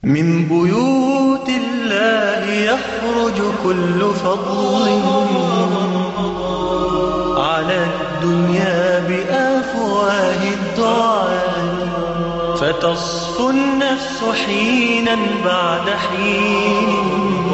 من بيوت الله يخرج كل فضل على الدنيا بأفواه الدعاء، فتصفو النفس حينا بعد حين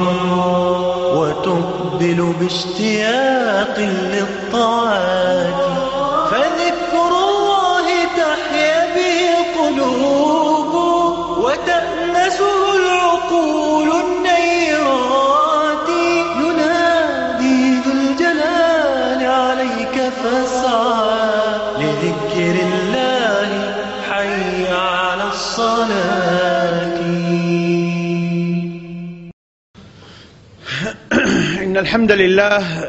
وتقبل باشتياق للطاعات، فذكر الله تحيا به القلوب وتأنسه العقول النيرات. ينادي ذو الجلال عليك فاسعى لذكر الله، حي على الصلاة. إن الحمد لله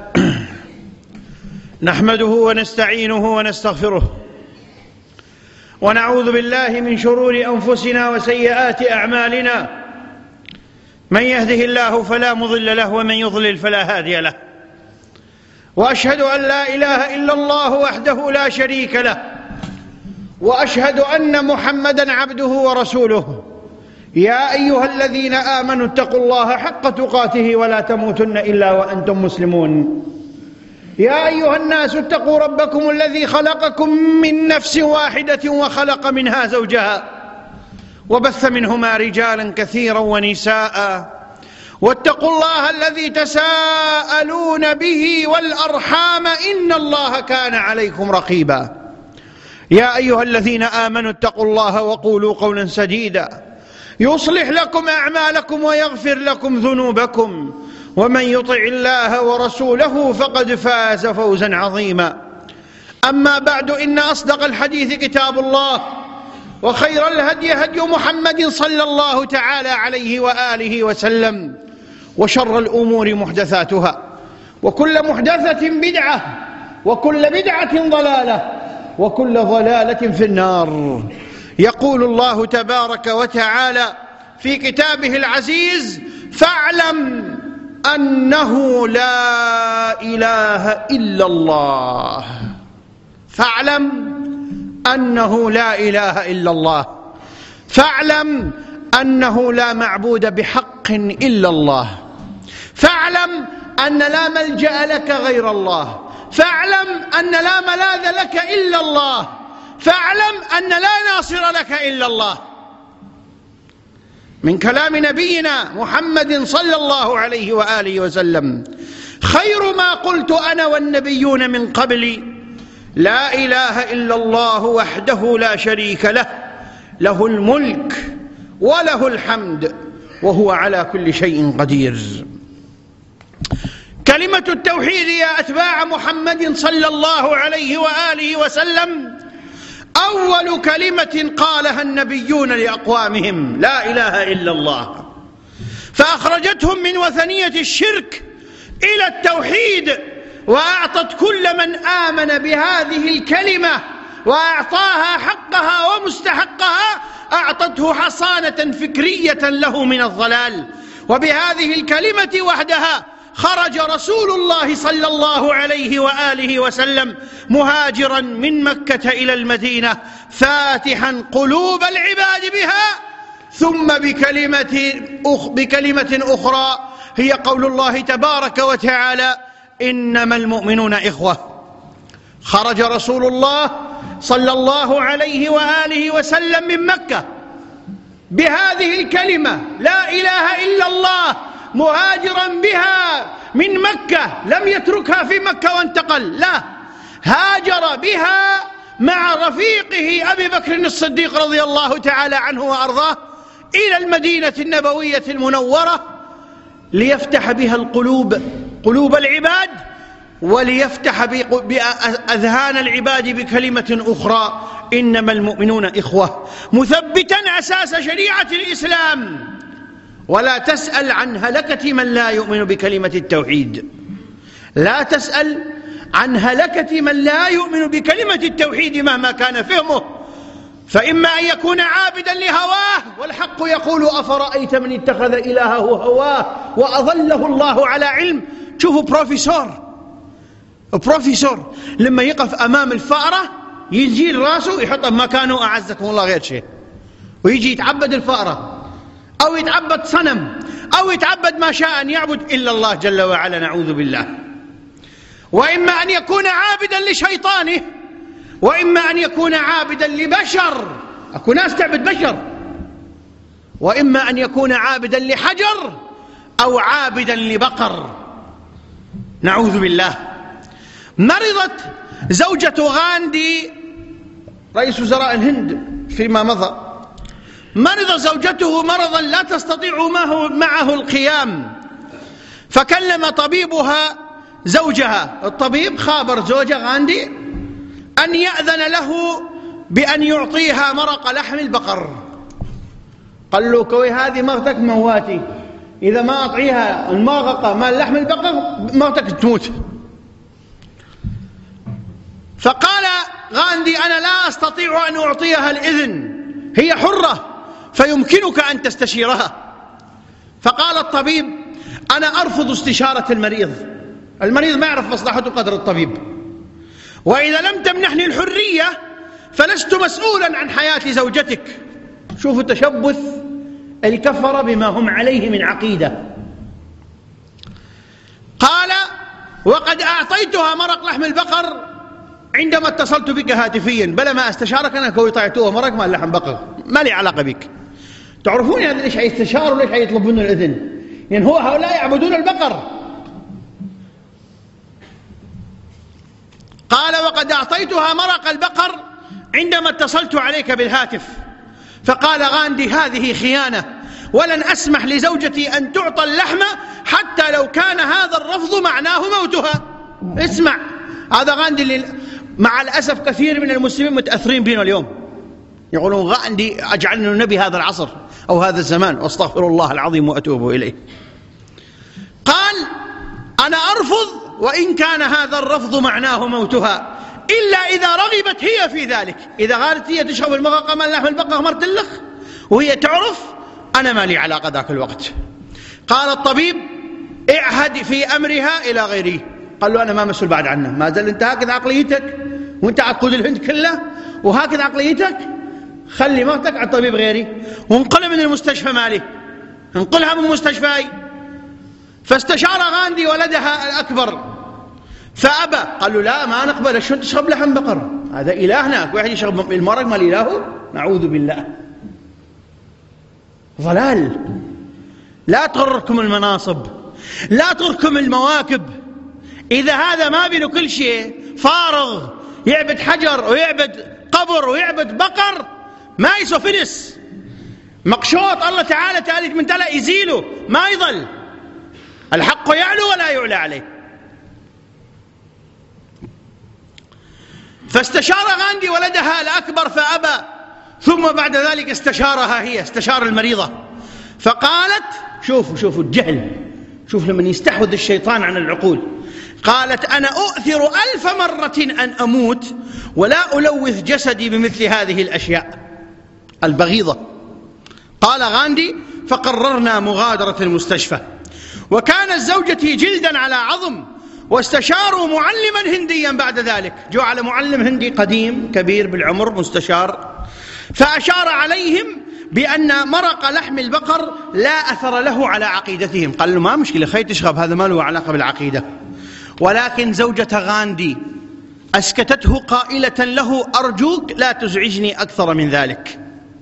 نحمده ونستعينه ونستغفره، ونعوذ بالله من شرور أنفسنا وسيئات أعمالنا. من يهده الله فلا مضل له، ومن يضلل فلا هادي له. وأشهد أن لا إله إلا الله وحده لا شريك له، وأشهد أن محمدًا عبده ورسوله. يا أيها الذين آمنوا اتقوا الله حق تقاته ولا تموتن إلا وأنتم مسلمون. يا أيها الناس اتقوا ربكم الذي خلقكم من نفس واحدة وخلق منها زوجها، وبث منهما رجالا كثيرا ونساء، واتقوا الله الذي تساءلون به والأرحام إن الله كان عليكم رقيبا. يا أيها الذين آمنوا اتقوا الله وقولوا قولا سديدا يصلح لكم أعمالكم ويغفر لكم ذنوبكم، ومن يطع الله ورسوله فقد فاز فوزا عظيما. أما بعد، إن أصدق الحديث كتاب الله، وخير الهدي هدي محمد صلى الله تعالى عليه وآله وسلم، وشر الأمور محدثاتها، وكل محدثة بدعة، وكل بدعة ضلالة، وكل ضلالة في النار. يقول الله تبارك وتعالى في كتابه العزيز: فاعلم أنه لا إله إلا الله. فاعلم أنه لا إله إلا الله. فاعلم أنه لا معبود بحق إلا الله. فاعلم أن لا ملجأ لك غير الله. فاعلم أن لا ملاذ لك إلا الله. فاعلم أن لا ناصر لك إلا الله. من كلام نبينا محمد صلى الله عليه وآله وسلم: خير ما قلت أنا والنبيون من قبلي لا إله إلا الله وحده لا شريك له، له الملك وله الحمد وهو على كل شيء قدير. كلمة التوحيد يا أتباع محمد صلى الله عليه وآله وسلم أول كلمة قالها النبيون لأقوامهم: لا إله إلا الله، فأخرجتهم من وثنية الشرك إلى التوحيد، وأعطت كل من آمن بهذه الكلمة وأعطاها حقها ومستحقها، أعطته حصانة فكرية له من الضلال. وبهذه الكلمة وحدها خرج رسول الله صلى الله عليه وآله وسلم مهاجرا من مكة إلى المدينة، فاتحا قلوب العباد بها، ثم بكلمة أخرى هي قول الله تبارك وتعالى: إنما المؤمنون إخوة. خرج رسول الله صلى الله عليه وآله وسلم من مكة بهذه الكلمة لا إله إلا الله، مهاجرا بها من مكة، لم يتركها في مكة وانتقل، لا، هاجر بها مع رفيقه أبي بكر الصديق رضي الله تعالى عنه وأرضاه إلى المدينة النبوية المنورة، ليفتح بها قلوب العباد، وليفتح بأذهان العباد بكلمة أخرى: إنما المؤمنون إخوة، مثبتا أساس شريعة الإسلام. ولا تسأل عن هلكة من لا يؤمن بكلمة التوحيد. لا تسأل عن هلكة من لا يؤمن بكلمة التوحيد مهما كان فهمه، فإما أن يكون عابدا لهواه، والحق يقول: أفرأيت من اتخذ إلهه هواه وأضله الله على علم. شوفوا بروفيسور لما يقف أمام الفأرة يجي راسه يحطه مكانه أعزكم الله غير شيء، ويجي يتعبد الفأرة. أو يتعبد صنم أو يتعبد ما شاء أن يعبد إلا الله جل وعلا، نعوذ بالله. وإما أن يكون عابدا لشيطانه، وإما أن يكون عابدا لبشر، أكو ناس تعبد بشر، وإما أن يكون عابدا لحجر أو عابدا لبقر، نعوذ بالله. مرضت زوجة غاندي رئيس وزراء الهند فيما مضى، مرض زوجته مرضا لا تستطيع معه القيام، فكلم طبيبها زوجها. الطبيب خابر زوجة غاندي أن يأذن له بأن يعطيها مرق لحم البقر. قال له كوي هذه مرتك مواتي، إذا ما أطعيها المرقة مال لحم البقر مرتك تموت. فقال غاندي أنا لا أستطيع أن أعطيها الإذن، هي حرة فيمكنك أن تستشيرها. فقال الطبيب أنا أرفض استشارة المريض، المريض ما يعرف مصلحته قدر الطبيب، وإذا لم تمنحني الحرية فلست مسؤولا عن حياة زوجتك. شوفوا تشبث الكفر بما هم عليه من عقيدة. قال وقد أعطيتها مرق لحم البقر عندما اتصلت بك هاتفيا، بلا ما استشارك أنا كوي طعتوها مرق مال لحم بقر، ما لي علاقة بك. تعرفون هذا ليش حيستشار وليش حيطلبون الإذن؟ يعني هؤلاء يعبدون البقر. قال وقد أعطيتها مرق البقر عندما اتصلت عليك بالهاتف. فقال غاندي هذه خيانة، ولن أسمح لزوجتي أن تعطى اللحم حتى لو كان هذا الرفض معناه موتها. اسمع، هذا غاندي اللي مع الأسف كثير من المسلمين متأثرين بنا اليوم، يقولون غاندي أجعلنا نبي هذا العصر أو هذا الزمان، واستغفر الله العظيم وأتوب إليه. قال أنا أرفض وإن كان هذا الرفض معناه موتها، إلا إذا رغبت هي في ذلك. إذا قالت هي تشرب المرقة مال لحم البقر مرتلخ وهي تعرف، أنا ما لي علاقة ذاك الوقت. قال الطبيب اعهد في أمرها إلى غيره. قال له أنا ما مسؤول بعد عنه، ما زال أنت هكذا عقليتك وأنت عقود الهند كله وهكذا عقليتك، خلي مرتك على الطبيب غيري وانقلها من المستشفى مالي، انقلها من مستشفاي. فاستشار غاندي ولدها الأكبر فأبى، قال له لا ما نقبل، شو تشرب لحم بقر؟ هذا إلهنا، واحد يشرب المرق مال إلهه، نعوذ بالله. ضلال. لا تغركم المناصب، لا تغركم المواكب. إذا هذا ما بينه كل شيء فارغ، يعبد حجر ويعبد قبر ويعبد بقر، ما يسوى فنس مقشوط، الله تعالى تالت من تلا يزيله ما يظل. الحق يعلو ولا يعلى عليه. فاستشار غاندي ولدها الأكبر فأبى، ثم بعد ذلك استشارها هي، استشار المريضة. فقالت شوفوا الجهل، شوف لما يستحوذ الشيطان عن العقول. قالت أنا أؤثر 1000 مرة أن أموت ولا ألوث جسدي بمثل هذه الأشياء البغيضة. قال غاندي فقررنا مغادرة المستشفى، وكانت زوجتي جلدا على عظم، واستشاروا معلما هنديا بعد ذلك. جو على معلم هندي قديم كبير بالعمر مستشار، فأشار عليهم بأن مرق لحم البقر لا أثر له على عقيدتهم. قال له ما مشكلة خي تشرب، هذا ما له علاقة بالعقيدة. ولكن زوجة غاندي أسكتته قائلة له أرجوك لا تزعجني أكثر من ذلك.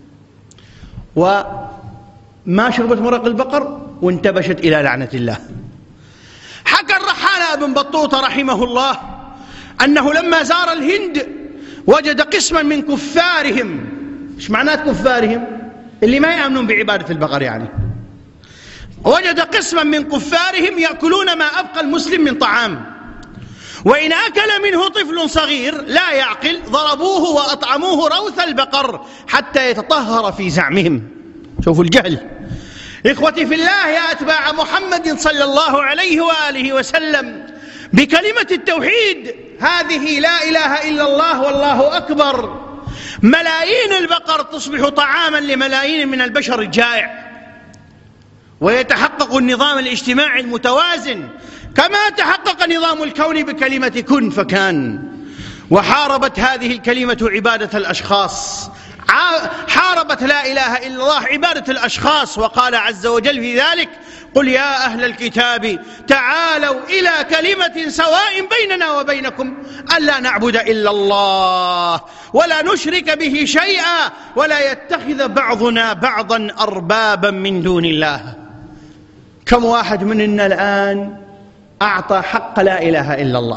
وما شربت مرق البقر وانتبشت إلى لعنة الله. حكى الرحالة ابن بطوطة رحمه الله أنه لما زار الهند وجد قسما من كفارهم. إيش معنات كفارهم؟ اللي ما يأمنون بعبادة البقر يعني. وجد قسما من كفارهم يأكلون ما أبقى المسلم من طعام، وإن أكل منه طفل صغير لا يعقل ضربوه وأطعموه روث البقر حتى يتطهر في زعمهم. شوفوا الجهل. إخوتي في الله، يا أتباع محمد صلى الله عليه وآله وسلم، بكلمة التوحيد هذه لا إله إلا الله والله أكبر، ملايين البقر تصبح طعاما لملايين من البشر الجائع، ويتحقق النظام الاجتماعي المتوازن كما تحقق نظام الكون بكلمة كن فكان. وحاربت هذه الكلمة عبادة الأشخاص حاربت لا إله إلا الله عبادة الأشخاص، وقال عز وجل في ذلك: قل يا أهل الكتاب تعالوا إلى كلمة سواء بيننا وبينكم ألا نعبد إلا الله ولا نشرك به شيئا ولا يتخذ بعضنا بعضا أربابا من دون الله. كم واحد مننا الآن أعطى حق لا إله إلا الله؟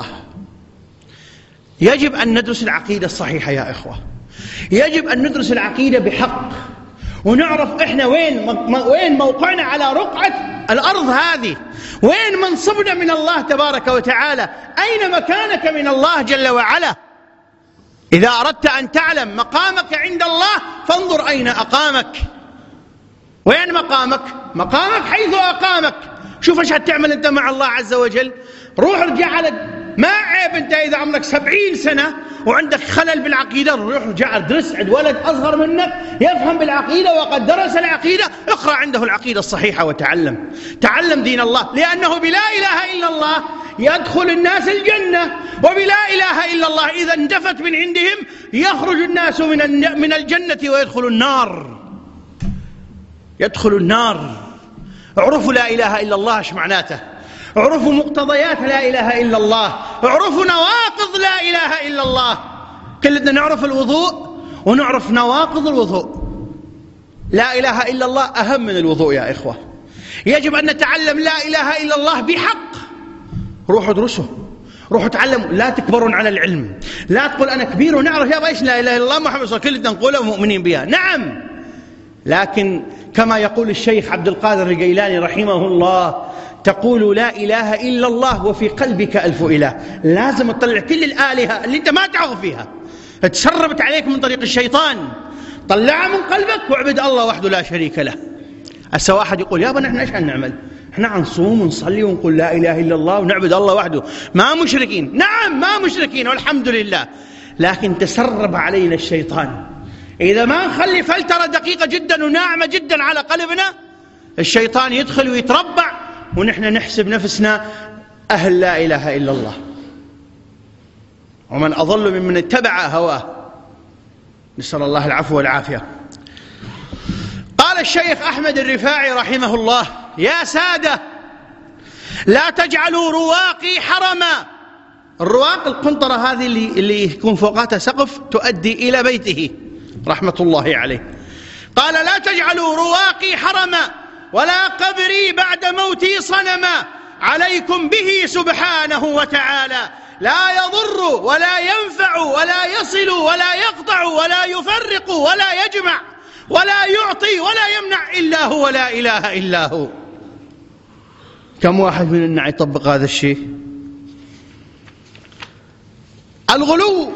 يجب أن ندرس العقيدة الصحيحة يا إخوة، يجب أن ندرس العقيدة بحق، ونعرف إحنا وين موقعنا على رقعة الأرض هذه، وين منصبنا من الله تبارك وتعالى، أين مكانك من الله جل وعلا. إذا أردت أن تعلم مقامك عند الله فانظر أين أقامك. وين مقامك؟ مقامك حيث أقامك. شوف ايش هتعمل أنت مع الله عز وجل. روح ارجع على، ما عيب أنت إذا عمرك 70 سنة وعندك خلل بالعقيدة، روح ارجع ادرس عند ولد أصغر منك يفهم بالعقيدة وقد درس العقيدة، اقرأ عنده العقيدة الصحيحة وتعلم. تعلم دين الله، لأنه بلا إله إلا الله يدخل الناس الجنة، وبلا إله إلا الله إذا اندفت من عندهم يخرج الناس من الجنة ويدخل النار. يدخل النار. اعرفوا لا إله إلا الله ايش معناته، اعرفوا مقتضيات لا إله إلا الله، اعرفوا نواقض لا إله إلا الله. كلنا نعرف الوضوء ونعرف نواقض الوضوء. لا إله إلا الله أهم من الوضوء يا إخوة. يجب أن نتعلم لا إله إلا الله بحق. روحوا ادرسوا، روحوا تعلموا، لا تكبرون على العلم. لا تقول أنا كبير ونعرف يا ايش لا إله إلا الله محمد صلى الله عليه وسلم، كلنا نقولها ومؤمنين بها. نعم، لكن كما يقول الشيخ عبد القادر الجيلاني رحمه الله: تقول لا إله إلا الله وفي قلبك ألف إله. لازم تطلع كل الآلهة اللي أنت ما تعرف فيها، تسربت عليك من طريق الشيطان، طلعها من قلبك واعبد الله وحده لا شريك له. هسه واحد يقول: يا بنا احنا ايش هنعمل؟ احنا هنصوم ونصلي ونقول لا إله إلا الله ونعبد الله وحده، ما مشركين. نعم ما مشركين والحمد لله، لكن تسرب علينا الشيطان. إذا ما نخلي فلترة دقيقة جدا وناعمة جدا على قلبنا، الشيطان يدخل ويتربع ونحن نحسب نفسنا أهل لا إله إلا الله. ومن أضل ممن اتبع هواه، نسأل الله العفو والعافية. قال الشيخ أحمد الرفاعي رحمه الله: يا سادة لا تجعلوا رواقي حرما. الرواق القنطرة هذه اللي يكون فوقاتها سقف تؤدي إلى بيته رحمة الله عليه. قال: لا تجعلوا رواقي حرما ولا قبري بعد موتي صنما، عليكم به سبحانه وتعالى، لا يضر ولا ينفع ولا يصل ولا يقطع ولا يفرق ولا يجمع ولا يعطي ولا يمنع إلا هو، لا إله إلا هو. كم واحد مننا يطبق هذا الشيء؟ الغلو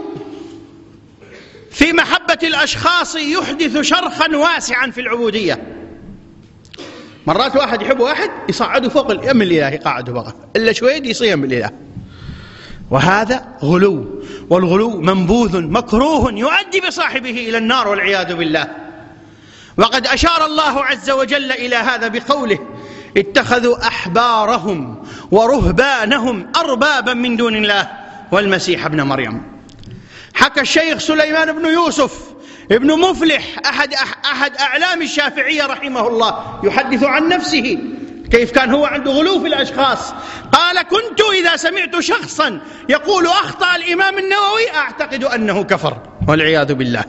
في محبة الأشخاص يحدث شرخا واسعا في العبودية. مرات واحد يحب واحد يصعده فوق اليم الإله، يقعده بقى إلا شوية يصيم الإله، وهذا غلو. والغلو منبوذ مكروه يؤدي بصاحبه إلى النار والعياذ بالله. وقد أشار الله عز وجل إلى هذا بقوله: اتخذوا أحبارهم ورهبانهم أربابا من دون الله والمسيح ابن مريم. حكى الشيخ سليمان بن يوسف ابن مفلح أحد أعلام الشافعية رحمه الله يحدث عن نفسه كيف كان هو عنده غلو في الأشخاص. قال: كنت إذا سمعت شخصا يقول أخطأ الإمام النووي أعتقد أنه كفر والعياذ بالله.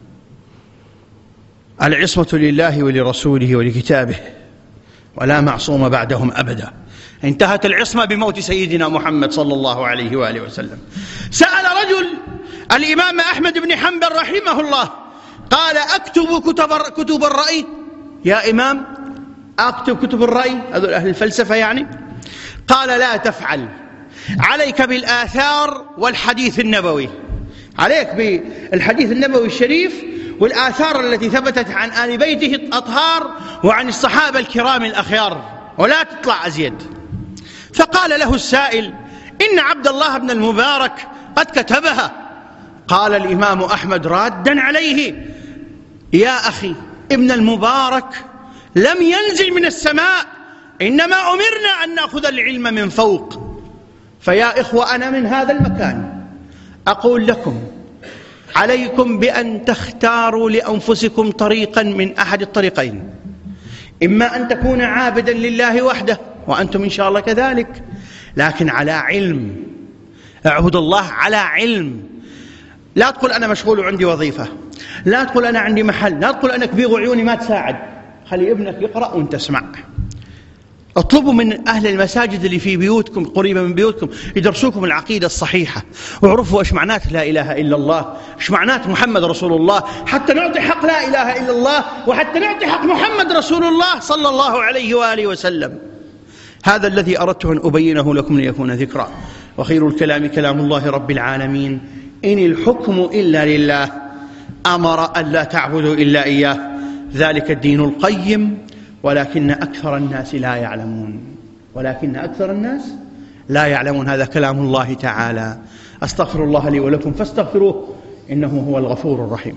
العصمة لله ولرسوله ولكتابه، ولا معصوم بعدهم أبدا. انتهت العصمة بموت سيدنا محمد صلى الله عليه وآله وسلم. سأل رجل الإمام أحمد بن حنبل رحمه الله، قال: أكتب كتب الرأي يا إمام؟ أكتب كتب الرأي، هذول أهل الفلسفة يعني؟ قال: لا تفعل، عليك بالآثار والحديث النبوي، عليك بالحديث النبوي الشريف والآثار التي ثبتت عن آل بيته الأطهار وعن الصحابة الكرام الأخيار، ولا تطلع أزيد. فقال له السائل: إن عبد الله بن المبارك قد كتبها. قال الإمام أحمد رادا عليه: يا أخي، ابن المبارك لم ينزل من السماء، إنما أمرنا أن نأخذ العلم من فوق. فيا إخوة، أنا من هذا المكان أقول لكم: عليكم بأن تختاروا لأنفسكم طريقا من أحد الطريقين، إما أن تكون عابدا لله وحده وأنتم إن شاء الله كذلك، لكن على علم، اعبد الله على علم. لا تقول أنا مشغول وعندي وظيفة، لا تقول أنا عندي محل، لا تقول أنا كبير وعيوني ما تساعد. خلي ابنك يقرأ وانت اسمع. اطلبوا من أهل المساجد اللي في بيوتكم قريبة من بيوتكم يدرسوكم العقيدة الصحيحة، واعرفوا ايش معنات لا إله إلا الله، ايش معنات محمد رسول الله، حتى نعطي حق لا إله إلا الله وحتى نعطي حق محمد رسول الله صلى الله عليه وآله وسلم. هذا الذي أردت أن أبينه لكم ليكون ذكرى. وخير الكلام كلام الله رب العالمين، إن الحكم إلا لله، أمر أن لا تعبدوا إلا إياه، ذلك الدين القيم، ولكن أكثر الناس لا يعلمون. هذا كلام الله تعالى. أستغفر الله لي ولكم فاستغفروه إنه هو الغفور الرحيم.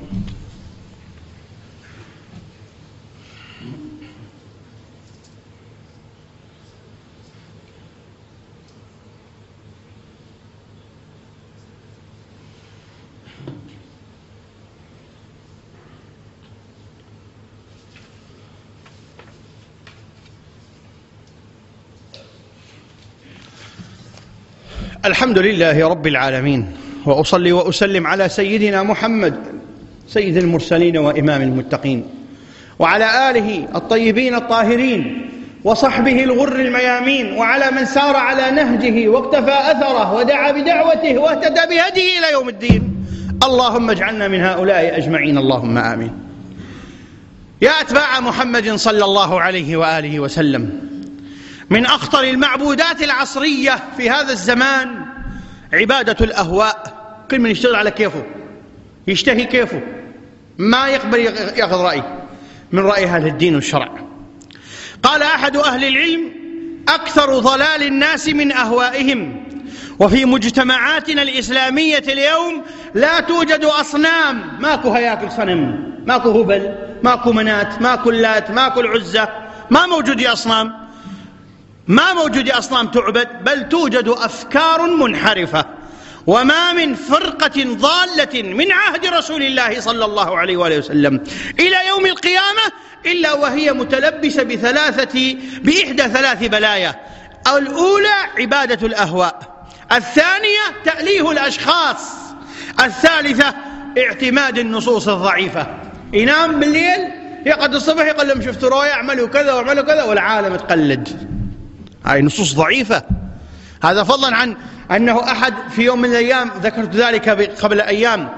الحمد لله رب العالمين، وأصلي وأسلم على سيدنا محمد سيد المرسلين وإمام المتقين، وعلى آله الطيبين الطاهرين، وصحبه الغر الميامين، وعلى من سار على نهجه واقتفى أثره ودعا بدعوته واهتدى بهديه إلى يوم الدين. اللهم اجعلنا من هؤلاء أجمعين، اللهم آمين. يا أتباع محمد صلى الله عليه وآله وسلم، من أخطر المعبودات العصرية في هذا الزمان عبادة الأهواء. كل من يشتغل على كيفه، يشتهي كيفه، ما يقبل يأخذ رأي من رأي أهل الدين والشرع. قال أحد أهل العلم: أكثر ضلال الناس من أهوائهم. وفي مجتمعاتنا الإسلامية اليوم لا توجد أصنام، ماكو هياكل صنم، ماكو هبل، ماكو منات، ماكو اللات، ماكو العزة، ما موجود أصنام، ما موجود أصنام تعبد، بل توجد أفكار منحرفة. وما من فرقة ضالة من عهد رسول الله صلى الله عليه وآله وسلم إلى يوم القيامة إلا وهي متلبسة بإحدى ثلاث بلايا: الأولى عبادة الأهواء، الثانية تأليه الأشخاص، الثالثة اعتماد النصوص الضعيفة. ينام بالليل يقعد الصبح يقول لهم شفتوا رؤيا اعملوا كذا واعملوا كذا، والعالم تقلد. هاي نصوص ضعيفة. هذا فضلا عن أنه أحد في يوم من الأيام، ذكرت ذلك قبل أيام،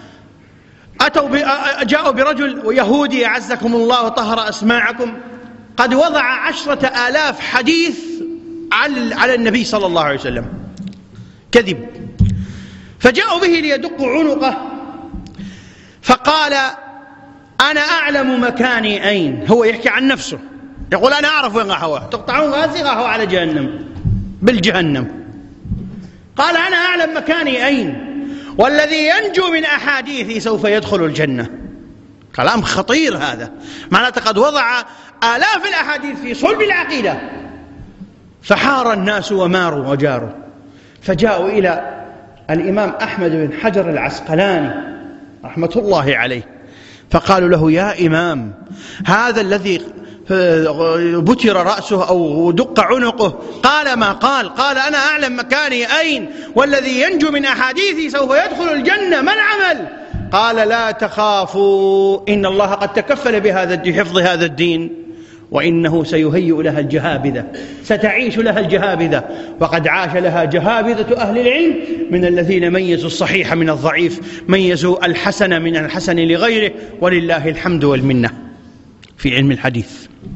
جاءوا برجل يهودي أعزكم الله وطهر أسماعكم، قد وضع 10,000 حديث على النبي صلى الله عليه وسلم، كذب. فجاءوا به ليدقوا عنقه، فقال: أنا أعلم مكاني أين. هو يحكي عن نفسه، يقول: أنا أعرف وين راح أروح، تقطعون راسي راح على جهنم، بالجهنم. قال: أنا أعلم مكاني أين، والذي ينجو من أحاديثي سوف يدخل الجنة. كلام خطير هذا، معناته قد وضع آلاف الأحاديث في صلب العقيدة. فحار الناس وماروا وجاروا، فجاءوا إلى الإمام أحمد بن حجر العسقلاني رحمة الله عليه، فقالوا له: يا إمام، هذا الذي بتر رأسه أو دق عنقه قال ما قال أنا أعلم مكاني أين، والذي ينجو من أحاديثي سوف يدخل الجنة، ما العمل؟ قال: لا تخافوا، إن الله قد تكفل بحفظ هذا الدين، وإنه سيهيئ لها الجهابذة، ستعيش لها الجهابذة، وقد عاش لها جهابذة أهل العلم من الذين ميزوا الصحيح من الضعيف، ميزوا الحسن من الحسن لغيره، ولله الحمد والمنة في علم الحديث.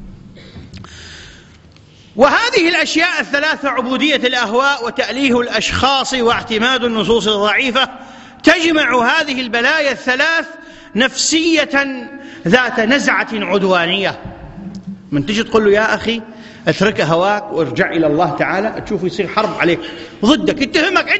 وهذه الأشياء الثلاثة: عبودية الأهواء، وتأليه الأشخاص، واعتماد النصوص الضعيفة، تجمع هذه البلايا الثلاث نفسية ذات نزعة عدوانية. من تجي تقول له: يا أخي اترك هواك وارجع إلى الله تعالى، تشوف يصير حرب عليك ضدك، يتهمك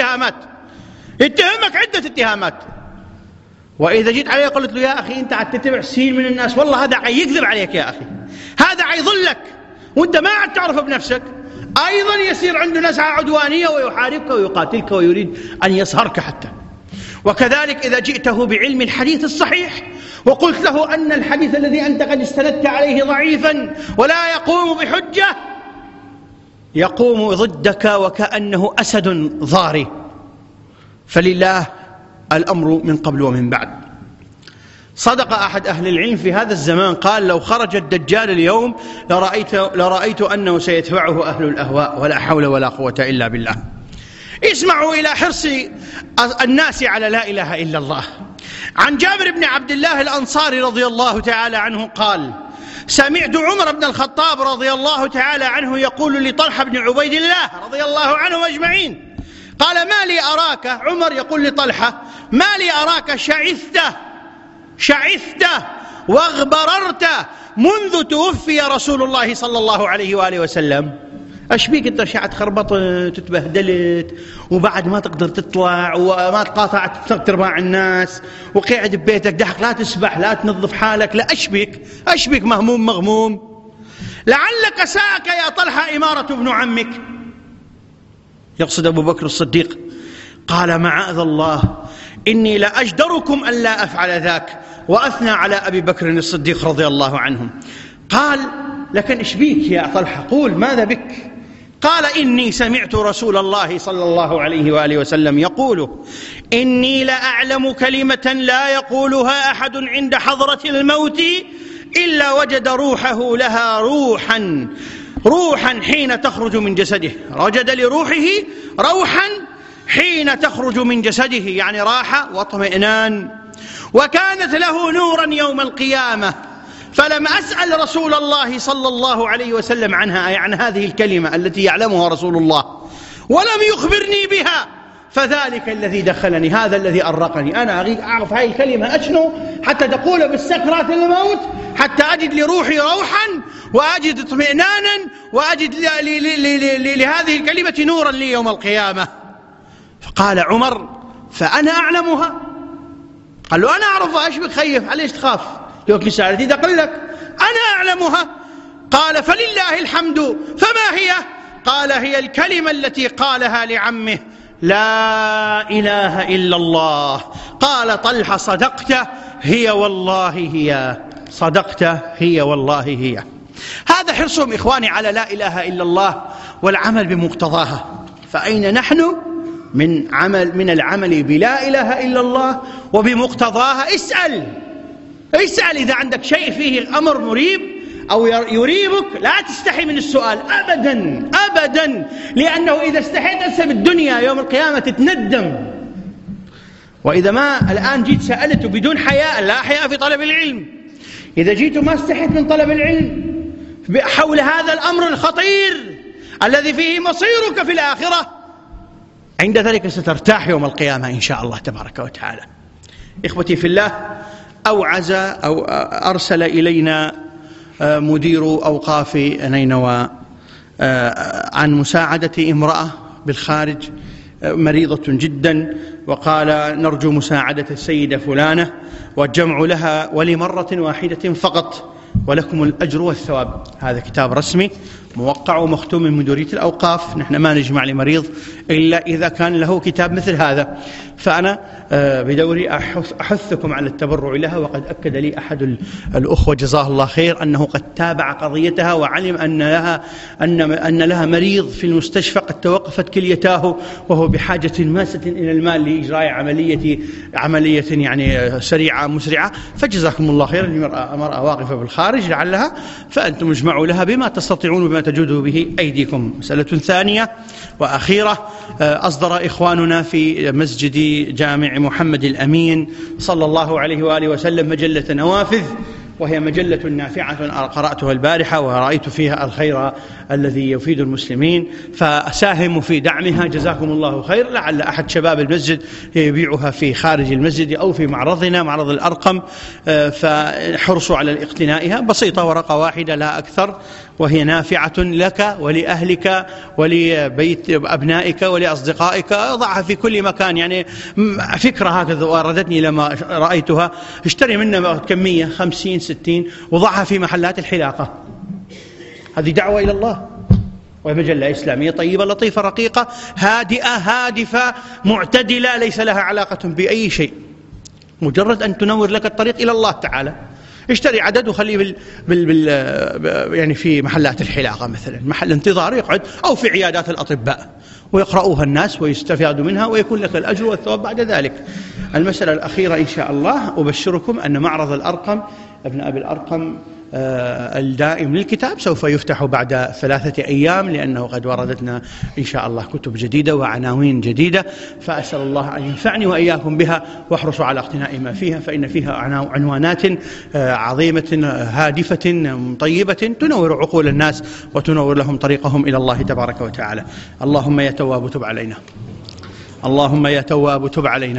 عدة اتهامات. وإذا جيت عليه قلت له: يا أخي أنت عاد تتبع سين من الناس، والله هذا عاد يكذب عليك يا أخي، هذا عاد يضلك وأنت ما عاد تعرف بنفسك، أيضا يصير عنده نزعة عدوانية ويحاربك ويقاتلك ويريد أن يصهرك حتى. وكذلك إذا جئته بعلم الحديث الصحيح وقلت له أن الحديث الذي أنت قد استندت عليه ضعيفا ولا يقوم بحجة، يقوم ضدك وكأنه أسد ضاري. فلله الأمر من قبل ومن بعد. صدق أحد أهل العلم في هذا الزمان قال: لو خرج الدجال اليوم لرأيت أنه سيتبعه أهل الأهواء، ولا حول ولا قوة إلا بالله. اسمعوا إلى حرص الناس على لا إله إلا الله. عن جابر بن عبد الله الأنصاري رضي الله تعالى عنه قال: سمعت عمر بن الخطاب رضي الله تعالى عنه يقول لطلحة بن عبيد الله رضي الله عنهم أجمعين، قال: ما لي أراك، عمر يقول لطلحة: ما لي أراك شعثت واغبررت منذ توفي رسول الله صلى الله عليه وآله وسلم. ايش بيك انت شعت خربطت تبهدلت وبعد ما تقدر تطلع وما تقاطعت ثلاث ارباع الناس وقاعد ببيتك دحق، لا تسبح لا تنظف حالك، لا ايش بيك مهموم مغموم؟ لعلك ساءك يا طلحة إمارة ابن عمك، يقصد أبو بكر الصديق. قال: معاذ الله، إني لأجدركم أن لا أفعل ذاك، وأثنى على أبي بكر الصديق رضي الله عنهم. قال: لكن إيش بيك يا طلحة؟ قول ماذا بك؟ قال: إني سمعت رسول الله صلى الله عليه وآله وسلم يقول: إني لأعلم كلمة لا يقولها أحد عند حضرة الموت إلا وجد روحه لها روحا حين تخرج من جسده، وجد لروحه روحا حين تخرج من جسده، يعني راحة واطمئنان، وكانت له نورا يوم القيامة. فلم أسأل رسول الله صلى الله عليه وسلم عنها، أي عن هذه الكلمة التي يعلمها رسول الله، ولم يخبرني بها، فذلك الذي دخلني، هذا الذي أرقني. أنا أريد أعرف هذه الكلمة أشنو حتى تقول بالسكرات الموت، حتى أجد لروحي روحا وأجد اطمئنانا وأجد لهذه الكلمة نورا لي يوم القيامة. فقال عمر: فأنا أعلمها. قال له: أنا أعرفها، إيش بك خيف؟ عليش تخاف؟ لو سألتي أقول لك أنا أعلمها. قال: فلله الحمد، فما هي؟ قال: هي الكلمة التي قالها لعمه: لا إله إلا الله. قال طلحة: صدقت، هي والله هي، صدقت، هي والله هي. هذا حرصهم إخواني على لا إله إلا الله والعمل بمقتضاها. فأين نحن من العمل بلا إله إلا الله وبمقتضاها؟ اسأل إذا عندك شيء فيه أمر مريب أو يريبك، لا تستحي من السؤال أبدا أبدا، لأنه إذا استحيت أنسى بالدنيا يوم القيامة تتندم. وإذا ما الآن جيت سألته بدون حياء، لا حياء في طلب العلم، إذا جيت ما استحيت من طلب العلم حول هذا الأمر الخطير الذي فيه مصيرك في الآخرة، عند ذلك سترتاح يوم القيامة إن شاء الله تبارك وتعالى. إخوتي في الله، أرسل إلينا مدير أوقاف نينوى عن مساعدة امرأة بالخارج مريضة جدا، وقال: نرجو مساعدة السيدة فلانة والجمع لها ولمرة واحدة فقط، ولكم الأجر والثواب. هذا كتاب رسمي موقع ومختوم من مديرية الأوقاف. نحن ما نجمع لمريض إلا إذا كان له كتاب مثل هذا. فأنا بدوري أحثكم على التبرع لها، وقد أكد لي أحد الأخوة جزاه الله خير أنه قد تابع قضيتها وعلم أن لها مريض في المستشفى قد توقفت كليتاه، وهو بحاجة ماسة إلى المال لإجراء عملية يعني سريعة مسرعة. فجزاكم الله خير. المرأة واقفة بالخارج لعلها، فأنتم اجمعوا لها بما تستطيعون وبما تجود به أيديكم. مسألة ثانية وأخيرة، أصدر إخواننا في مسجد جامع محمد الأمين صلى الله عليه وآله وسلم مجلة نوافذ، وهي مجلة نافعة قرأتها البارحة ورأيت فيها الخير الذي يفيد المسلمين، فأساهم في دعمها جزاكم الله خير. لعل أحد شباب المسجد يبيعها في خارج المسجد أو في معرضنا، معرض الأرقم، فحرصوا على اقتنائها. بسيطة، ورقة واحدة لا أكثر، وهي نافعة لك ولأهلك ولبيت أبنائك ولأصدقائك. ضعها في كل مكان، يعني فكرة هكذا واردتني لما رأيتها. اشتري منها كمية 50 60 وضعها في محلات الحلاقة. هذه دعوة إلى الله، ومجلة إسلامية طيبة لطيفة رقيقة هادئة هادفة معتدلة ليس لها علاقة بأي شيء، مجرد أن تنور لك الطريق إلى الله تعالى. اشتري عدد وخليه يعني في محلات الحلاقة مثلا، محل انتظار يقعد، أو في عيادات الأطباء، ويقرأوها الناس ويستفادوا منها ويكون لك الأجر والثواب بعد ذلك. المسألة الأخيرة إن شاء الله أبشركم أن معرض الأرقم ابن أبي الأرقم الدائم للكتاب سوف يفتح بعد 3 أيام، لأنه قد وردتنا إن شاء الله كتب جديدة وعناوين جديدة، فأسأل الله أن ينفعني وإياكم بها، واحرصوا على اقتناء ما فيها، فإن فيها عنوانات عظيمة هادفة طيبة تنور عقول الناس وتنور لهم طريقهم إلى الله تبارك وتعالى. اللهم يا تواب تب علينا، اللهم يا تواب تب علينا،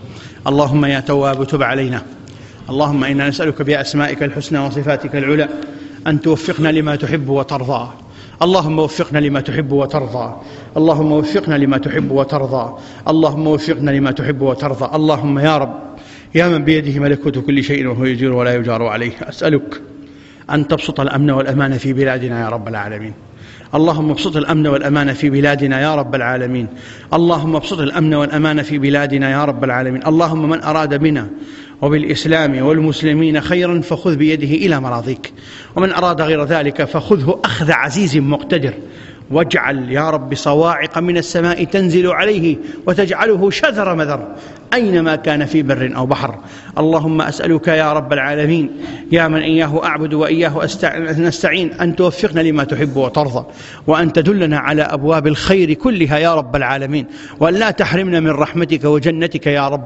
اللهم يا تواب تب علينا. اللهم إنا نسألك بأسمائك الحسنى وصفاتك العلى أن توفقنا لما تحب وترضى. اللهم وفقنا لما تحب وترضى، اللهم وفقنا لما تحب وترضى، اللهم وفقنا لما تحب وترضى. اللهم يا رب يا من بيده ملكوت كل شيء وهو يجير ولا يجار عليه، أسألك أن تبسط الأمن والأمان في بلادنا يا رب العالمين. اللهم ابسط الأمن والأمان في بلادنا يا رب العالمين. اللهم ابسط الأمن والأمان في بلادنا يا رب العالمين. اللهم من أراد بنا وبالإسلام والمسلمين خيرا فخذ بيده إلى مراضيك، ومن أراد غير ذلك فخذه أخذ عزيز مقتدر، واجعل يا رب صواعق من السماء تنزل عليه وتجعله شذر مذر أينما كان في بر أو بحر. اللهم أسألك يا رب العالمين يا من إياه أعبد وإياه نستعين أن توفقنا لما تحب وترضى، وأن تدلنا على أبواب الخير كلها يا رب العالمين، وأن لا تحرمنا من رحمتك وجنتك يا رب.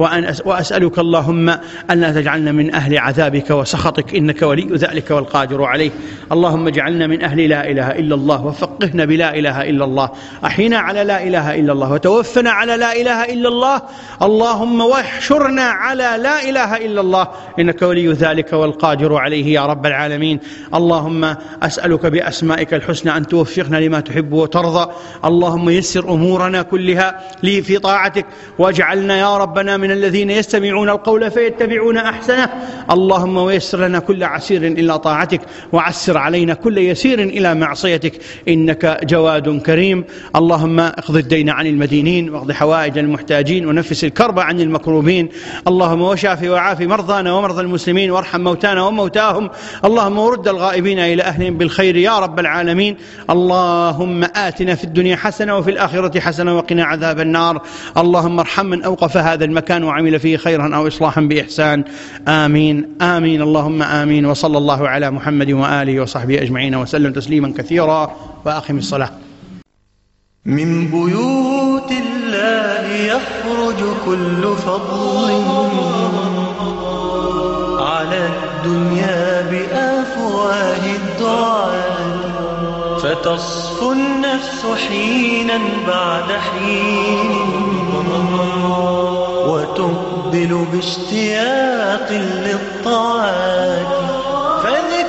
وأسألك اللهم أن لا تجعلنا من أهل عذابك وسخطك، إنك ولي ذلك والقادر عليه. اللهم اجعلنا من أهل لا إله إلا الله، وفقهنا بلا إله إلا الله، أحينا على لا إله إلا الله، وتوفنا على لا إله إلا الله. اللهم واحشرنا على لا إله إلا الله، إنك ولي ذلك والقادر عليه يا رب العالمين. اللهم أسألك بأسمائك الحسنى أن توفقنا لما تحب وترضى. اللهم يسر أمورنا كلها لي في طاعتك، واجعلنا يا ربنا من الذين يستمعون القول فيتبعون أحسنه. اللهم ويسر لنا كل عسير إلى طاعتك، وعسر علينا كل يسير إلى معصيتك، إنك جواد كريم. اللهم اقض الدين عن المدينين، واقض حوائج المحتاجين، ونفس الكرب عن المكروبين. اللهم وشافي وعافي مرضانا ومرضى المسلمين، وارحم موتانا وموتاهم. اللهم ورد الغائبين إلى أهلهم بالخير يا رب العالمين. اللهم آتنا في الدنيا حسنة وفي الآخرة حسنة وقنا عذاب النار. اللهم ارحم من أوقف هذا المكان وعمل فيه خيرا أو إصلاحا بإحسان. آمين آمين اللهم آمين. وصلى الله على محمد وآله وصحبه أجمعين وسلم تسليما كثيرا، وأقم الصلاة. من بيوت الله يخرج كل فضل على الدنيا بأفواه الدعاء، فتصفو النفس حينا بعد حين، وتقبل باشتياق للطاعات.